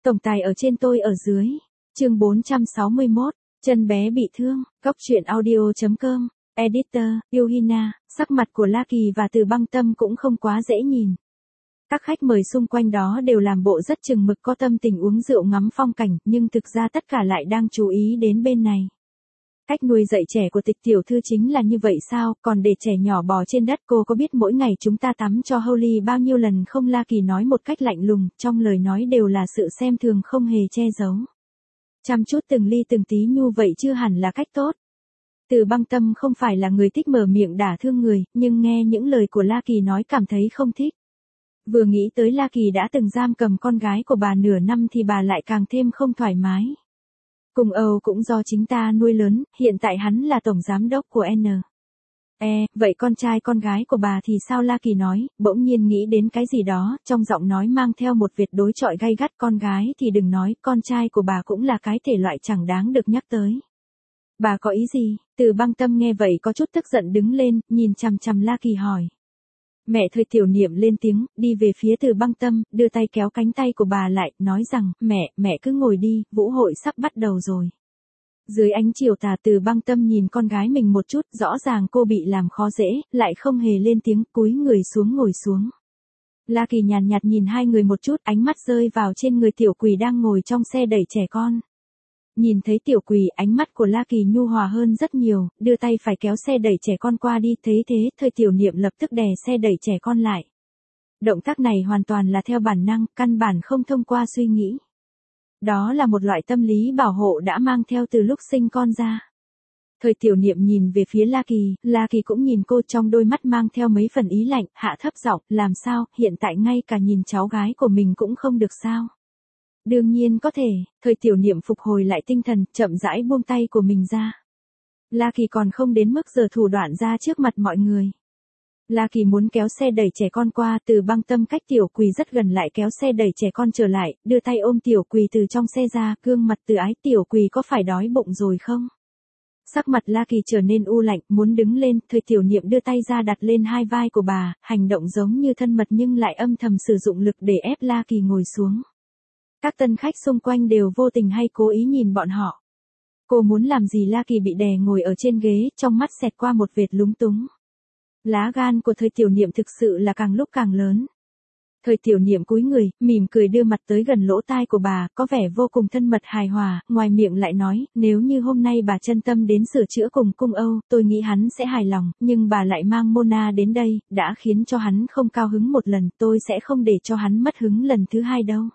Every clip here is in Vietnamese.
Tổng tài ở trên tôi ở dưới. Chương 461, chân bé bị thương, Góc truyện audio.com, Editor, Yuhina, sắc mặt của La Kỳ và Từ Băng Tâm cũng không quá dễ nhìn. Các khách mời xung quanh đó đều làm bộ rất chừng mực có tâm tình uống rượu ngắm phong cảnh, nhưng thực ra tất cả lại đang chú ý đến bên này. Cách nuôi dạy trẻ của Tịch tiểu thư chính là như vậy sao, còn để trẻ nhỏ bò trên đất, cô có biết mỗi ngày chúng ta tắm cho Holly bao nhiêu lần không? La Kỳ nói một cách lạnh lùng, trong lời nói đều là sự xem thường không hề che giấu. Chăm chút từng ly từng tí nhu vậy chưa hẳn là cách tốt. Từ Băng Tâm không phải là người thích mở miệng đả thương người, nhưng nghe những lời của La Kỳ nói cảm thấy không thích. Vừa nghĩ tới La Kỳ đã từng giam cầm con gái của bà nửa năm thì bà lại càng thêm không thoải mái. Cùng Âu cũng do chính ta nuôi lớn, hiện tại hắn là tổng giám đốc của N. Vậy con trai con gái của bà thì sao? La Kỳ nói, bỗng nhiên nghĩ đến cái gì đó, trong giọng nói mang theo một vệt đối chọi gay gắt. Con gái thì đừng nói, con trai của bà cũng là cái thể loại chẳng đáng được nhắc tới. Bà có ý gì? Từ Băng Tâm nghe vậy có chút tức giận đứng lên, nhìn chằm chằm La Kỳ hỏi. Mẹ Thời Tiểu Niệm lên tiếng, đi về phía Từ Băng Tâm, đưa tay kéo cánh tay của bà lại, nói rằng, mẹ cứ ngồi đi, vũ hội sắp bắt đầu rồi. Dưới ánh chiều tà, Từ Băng Tâm nhìn con gái mình một chút, rõ ràng cô bị làm khó dễ, lại không hề lên tiếng, cúi người xuống ngồi xuống. La Kỳ nhàn nhạt nhìn hai người một chút, ánh mắt rơi vào trên người Tiểu Quỳ đang ngồi trong xe đẩy trẻ con. Nhìn thấy Tiểu Quỳ, ánh mắt của La Kỳ nhu hòa hơn rất nhiều, đưa tay phải kéo xe đẩy trẻ con qua đi, thế Thời Tiểu Niệm lập tức đè xe đẩy trẻ con lại. Động tác này hoàn toàn là theo bản năng, căn bản không thông qua suy nghĩ. Đó là một loại tâm lý bảo hộ đã mang theo từ lúc sinh con ra. Thời Tiểu Niệm nhìn về phía La Kỳ cũng nhìn cô, trong đôi mắt mang theo mấy phần ý lạnh, hạ thấp giọng, làm sao, hiện tại ngay cả nhìn cháu gái của mình cũng không được sao? Đương nhiên có thể. Thời Tiểu Niệm phục hồi lại tinh thần, chậm rãi buông tay của mình ra. La Kỳ còn không đến mức giở thủ đoạn ra trước mặt mọi người. La Kỳ muốn kéo xe đẩy trẻ con qua, Từ Băng Tâm cách Tiểu Quỳ rất gần lại kéo xe đẩy trẻ con trở lại, đưa tay ôm Tiểu Quỳ từ trong xe ra, gương mặt từ ái. Tiểu Quỳ có phải đói bụng rồi không? Sắc mặt La Kỳ trở nên u lạnh, muốn đứng lên, Thời Tiểu Niệm đưa tay ra đặt lên hai vai của bà, hành động giống như thân mật nhưng lại âm thầm sử dụng lực để ép La Kỳ ngồi xuống. Các tân khách xung quanh đều vô tình hay cố ý nhìn bọn họ. Cô muốn làm gì? La Kỳ bị đè ngồi ở trên ghế, trong mắt xẹt qua một vệt lúng túng. Lá gan của Thời Tiểu Niệm thực sự là càng lúc càng lớn. Thời Tiểu Niệm cúi người, mỉm cười đưa mặt tới gần lỗ tai của bà, có vẻ vô cùng thân mật hài hòa, ngoài miệng lại nói, nếu như hôm nay bà chân tâm đến sửa chữa cùng Cung Âu, tôi nghĩ hắn sẽ hài lòng, nhưng bà lại mang Mona đến đây, đã khiến cho hắn không cao hứng một lần, tôi sẽ không để cho hắn mất hứng lần thứ hai đâu.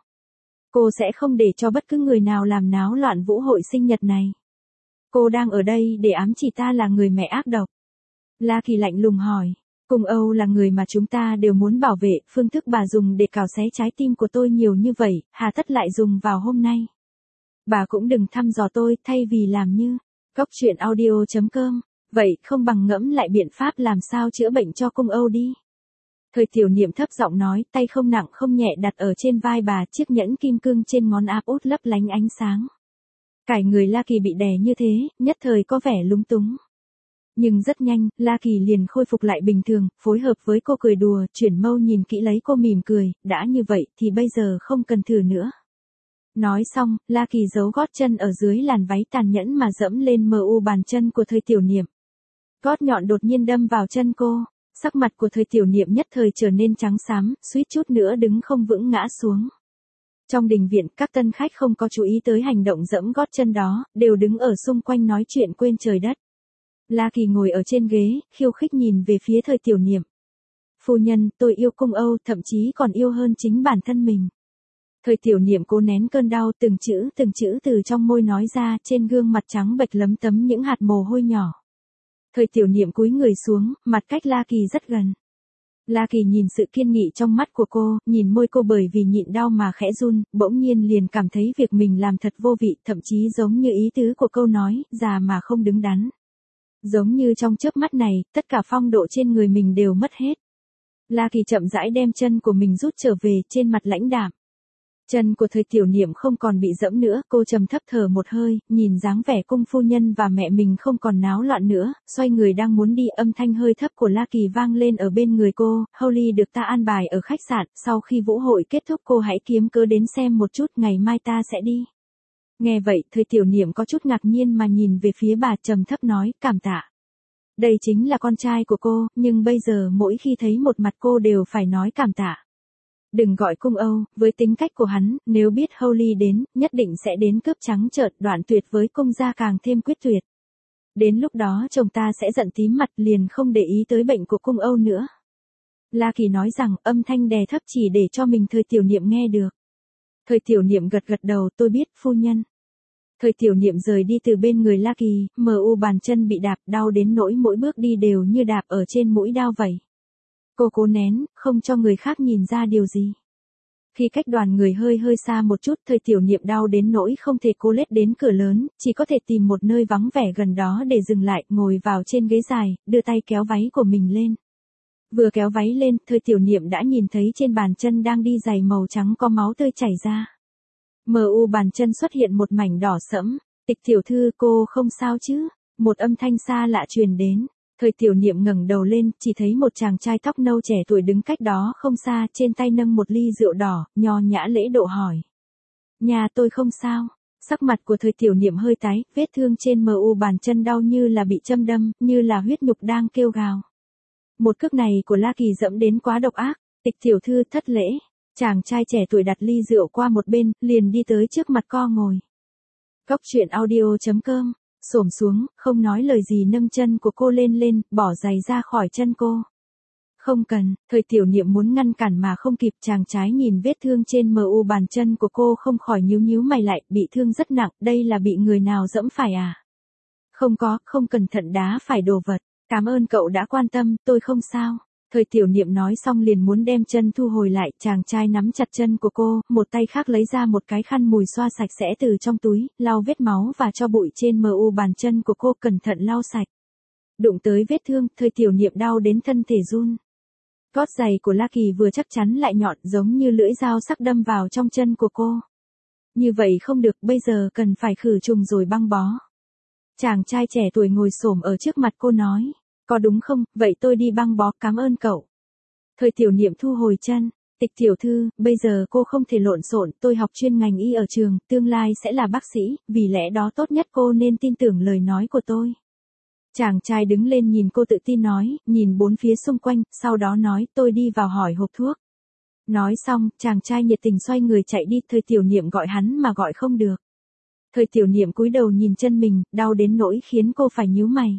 Cô sẽ không để cho bất cứ người nào làm náo loạn vũ hội sinh nhật này. Cô đang ở đây để ám chỉ ta là người mẹ ác độc. La Kỳ lạnh lùng hỏi. Cung Âu là người mà chúng ta đều muốn bảo vệ, phương thức bà dùng để cào xé trái tim của tôi nhiều như vậy, hà tất lại dùng vào hôm nay. Bà cũng đừng thăm dò tôi, thay vì làm như Góc truyện audio.com, vậy không bằng ngẫm lại biện pháp làm sao chữa bệnh cho Cung Âu đi. Thời Tiểu Niệm thấp giọng nói, tay không nặng không nhẹ đặt ở trên vai bà, chiếc nhẫn kim cương trên ngón áp út lấp lánh ánh sáng. Cả người La Kỳ bị đè như thế, nhất thời có vẻ lúng túng. Nhưng rất nhanh, La Kỳ liền khôi phục lại bình thường, phối hợp với cô cười đùa, chuyển mâu nhìn kỹ lấy cô mỉm cười, đã như vậy thì bây giờ không cần thử nữa. Nói xong, La Kỳ giấu gót chân ở dưới làn váy tàn nhẫn mà dẫm lên bàn chân của Thời Tiểu Niệm. Gót nhọn đột nhiên đâm vào chân cô. Sắc mặt của Thời Tiểu Niệm nhất thời trở nên trắng xám, suýt chút nữa đứng không vững ngã xuống. Trong đình viện, các tân khách không có chú ý tới hành động dẫm gót chân đó, đều đứng ở xung quanh nói chuyện quên trời đất. La Kỳ ngồi ở trên ghế, khiêu khích nhìn về phía Thời Tiểu Niệm. Phu nhân, tôi yêu Cung Âu, thậm chí còn yêu hơn chính bản thân mình. Thời Tiểu Niệm cố nén cơn đau, từng chữ từ trong môi nói ra, trên gương mặt trắng bệch lấm tấm những hạt mồ hôi nhỏ. Thời Tiểu Niệm cúi người xuống, mặt cách La Kỳ rất gần. La Kỳ nhìn sự kiên nghị trong mắt của cô, nhìn môi cô bởi vì nhịn đau mà khẽ run, bỗng nhiên liền cảm thấy việc mình làm thật vô vị, thậm chí giống như ý tứ của câu nói, già mà không đứng đắn. Giống như trong chớp mắt này, tất cả phong độ trên người mình đều mất hết. La Kỳ chậm rãi đem chân của mình rút trở về, trên mặt lãnh đạm. Chân của thời tiểu niệm không còn bị dẫm nữa, cô trầm thấp thở một hơi, nhìn dáng vẻ cung phu nhân và mẹ mình không còn náo loạn nữa, xoay người đang muốn đi, âm thanh hơi thấp của La Kỳ vang lên ở bên người cô, Holly được ta an bài ở khách sạn, sau khi vũ hội kết thúc cô hãy kiếm cớ đến xem một chút, ngày mai ta sẽ đi. Nghe vậy, thời tiểu niệm có chút ngạc nhiên mà nhìn về phía bà, trầm thấp nói, cảm tạ. Đây chính là con trai của cô, nhưng bây giờ mỗi khi thấy một mặt cô đều phải nói cảm tạ. Đừng gọi cung Âu, với tính cách của hắn, nếu biết Holly đến, nhất định sẽ đến cướp trắng trợn, đoạn tuyệt với cung gia càng thêm quyết tuyệt. Đến lúc đó chồng ta sẽ giận tím mặt, liền không để ý tới bệnh của cung Âu nữa. La Kỳ nói rằng, âm thanh đè thấp chỉ để cho mình thời tiểu niệm nghe được. Thời tiểu niệm gật gật đầu, tôi biết, phu nhân. Thời tiểu niệm rời đi từ bên người La Kỳ, mu bàn chân bị đạp, đau đến nỗi mỗi bước đi đều như đạp ở trên mũi đao vậy. Cô cố nén, không cho người khác nhìn ra điều gì. Khi cách đoàn người hơi xa một chút, thời tiểu niệm đau đến nỗi không thể cố lết đến cửa lớn, chỉ có thể tìm một nơi vắng vẻ gần đó để dừng lại, ngồi vào trên ghế dài, đưa tay kéo váy của mình lên. Vừa kéo váy lên, thời tiểu niệm đã nhìn thấy trên bàn chân đang đi giày màu trắng có máu tươi chảy ra. Mu bàn chân xuất hiện một mảnh đỏ sẫm. Tịch tiểu thư, cô không sao chứ? Một âm thanh xa lạ truyền đến. Thời tiểu niệm ngẩng đầu lên, chỉ thấy một chàng trai tóc nâu trẻ tuổi đứng cách đó không xa, trên tay nâng một ly rượu đỏ, nho nhã lễ độ hỏi. Nhà tôi không sao. Sắc mặt của thời tiểu niệm hơi tái, vết thương trên mu bàn chân đau như là bị châm đâm, như là huyết nhục đang kêu gào. Một cước này của La Kỳ dẫm đến quá độc ác. Tịch tiểu thư, thất lễ. Chàng trai trẻ tuổi đặt ly rượu qua một bên, liền đi tới trước mặt co ngồi. Cốc truyện audio.com, xổm xuống, không nói lời gì nâng chân của cô lên, bỏ giày ra khỏi chân cô. Không cần, thời tiểu niệm muốn ngăn cản mà không kịp, chàng trai nhìn vết thương trên mu bàn chân của cô không khỏi nhíu mày lại, bị thương rất nặng, đây là bị người nào dẫm phải à? Không có, không cẩn thận đá phải đồ vật, cảm ơn cậu đã quan tâm, tôi không sao. Thời tiểu niệm nói xong liền muốn đem chân thu hồi lại, chàng trai nắm chặt chân của cô, một tay khác lấy ra một cái khăn mùi xoa sạch sẽ từ trong túi, lau vết máu và cho bụi trên mu bàn chân của cô, cẩn thận lau sạch. Đụng tới vết thương, thời tiểu niệm đau đến thân thể run. Gót giày của La Kỳ vừa chắc chắn lại nhọn, giống như lưỡi dao sắc đâm vào trong chân của cô. Như vậy không được, bây giờ cần phải khử trùng rồi băng bó. Chàng trai trẻ tuổi ngồi xổm ở trước mặt cô nói. Có đúng không, vậy tôi đi băng bó, cảm ơn cậu. Thời tiểu niệm thu hồi chân. Tịch tiểu thư, bây giờ cô không thể lộn xộn, tôi học chuyên ngành y ở trường, tương lai sẽ là bác sĩ, vì lẽ đó tốt nhất cô nên tin tưởng lời nói của tôi. Chàng trai đứng lên nhìn cô tự tin nói, nhìn bốn phía xung quanh, sau đó nói, tôi đi vào hỏi hộp thuốc. Nói xong, chàng trai nhiệt tình xoay người chạy đi, thời tiểu niệm gọi hắn mà gọi không được. Thời tiểu niệm cúi đầu nhìn chân mình, đau đến nỗi khiến cô phải nhíu mày.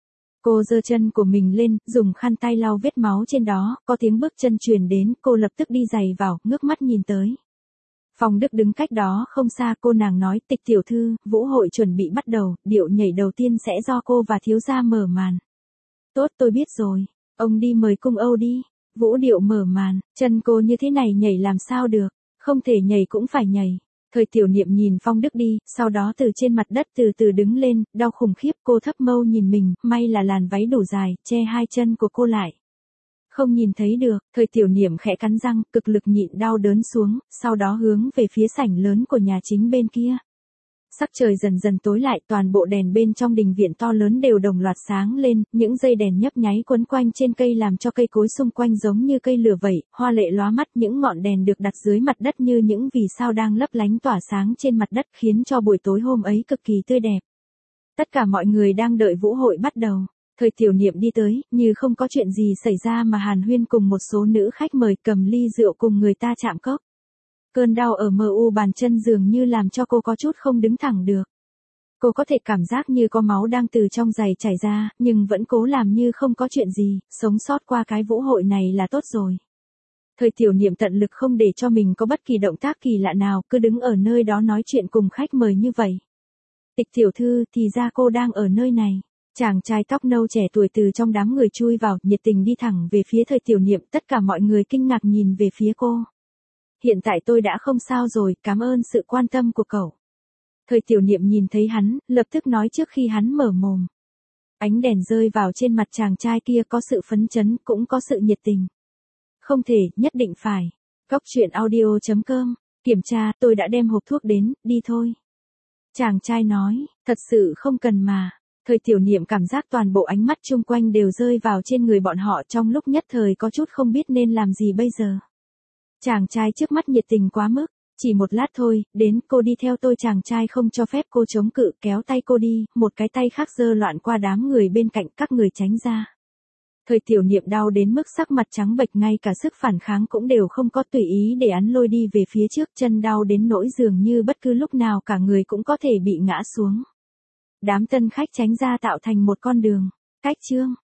Cô giơ chân của mình lên, dùng khăn tay lau vết máu trên đó, có tiếng bước chân truyền đến, cô lập tức đi giày vào, ngước mắt nhìn tới. Phong Đức đứng cách đó không xa, cô nàng nói, Tịch tiểu thư, vũ hội chuẩn bị bắt đầu, điệu nhảy đầu tiên sẽ do cô và thiếu gia mở màn. Tốt, tôi biết rồi, ông đi mời cung Âu đi. Vũ điệu mở màn, chân cô như thế này nhảy làm sao được, không thể nhảy cũng phải nhảy. Thời tiểu niệm nhìn Phong Đức đi, sau đó từ trên mặt đất từ từ đứng lên, đau khủng khiếp, cô thấp mâu nhìn mình, may là làn váy đủ dài, che hai chân của cô lại. Không nhìn thấy được, thời tiểu niệm khẽ cắn răng, cực lực nhịn đau đớn xuống, sau đó hướng về phía sảnh lớn của nhà chính bên kia. Sắc trời dần dần tối lại, toàn bộ đèn bên trong đình viện to lớn đều đồng loạt sáng lên, những dây đèn nhấp nháy quấn quanh trên cây làm cho cây cối xung quanh giống như cây lửa vậy, hoa lệ lóa mắt, những ngọn đèn được đặt dưới mặt đất như những vì sao đang lấp lánh tỏa sáng trên mặt đất, khiến cho buổi tối hôm ấy cực kỳ tươi đẹp. Tất cả mọi người đang đợi vũ hội bắt đầu. Thời tiểu niệm đi tới, như không có chuyện gì xảy ra mà hàn huyên cùng một số nữ khách mời, cầm ly rượu cùng người ta chạm cốc. Cơn đau ở mu bàn chân dường như làm cho cô có chút không đứng thẳng được. Cô có thể cảm giác như có máu đang từ trong giày chảy ra, nhưng vẫn cố làm như không có chuyện gì, sống sót qua cái vũ hội này là tốt rồi. Thời tiểu niệm tận lực không để cho mình có bất kỳ động tác kỳ lạ nào, cứ đứng ở nơi đó nói chuyện cùng khách mời như vậy. Tịch tiểu thư, thì ra cô đang ở nơi này. Chàng trai tóc nâu trẻ tuổi từ trong đám người chui vào, nhiệt tình đi thẳng về phía thời tiểu niệm, tất cả mọi người kinh ngạc nhìn về phía cô. Hiện tại tôi đã không sao rồi, cảm ơn sự quan tâm của cậu. Thời tiểu niệm nhìn thấy hắn, lập tức nói trước khi hắn mở mồm. Ánh đèn rơi vào trên mặt chàng trai kia, có sự phấn chấn, cũng có sự nhiệt tình. Không thể, nhất định phải. Cốc truyện audio.com Kiểm tra, tôi đã đem hộp thuốc đến, đi thôi. Chàng trai nói, thật sự không cần mà. Thời Tiểu Niệm cảm giác toàn bộ ánh mắt chung quanh đều rơi vào trên người bọn họ trong lúc nhất thời có chút không biết nên làm gì bây giờ. Chàng trai trước mắt nhiệt tình quá mức, chỉ một lát thôi, đến, cô đi theo tôi. Chàng trai không cho phép cô chống cự, kéo tay cô đi, một cái tay khác giơ loạn qua đám người bên cạnh, các người tránh ra. Thời Tiểu Niệm đau đến mức sắc mặt trắng bệch, ngay cả sức phản kháng cũng đều không có, tùy ý để hắn lôi đi về phía trước, chân đau đến nỗi dường như bất cứ lúc nào cả người cũng có thể bị ngã xuống. Đám tân khách tránh ra tạo thành một con đường. Cách chương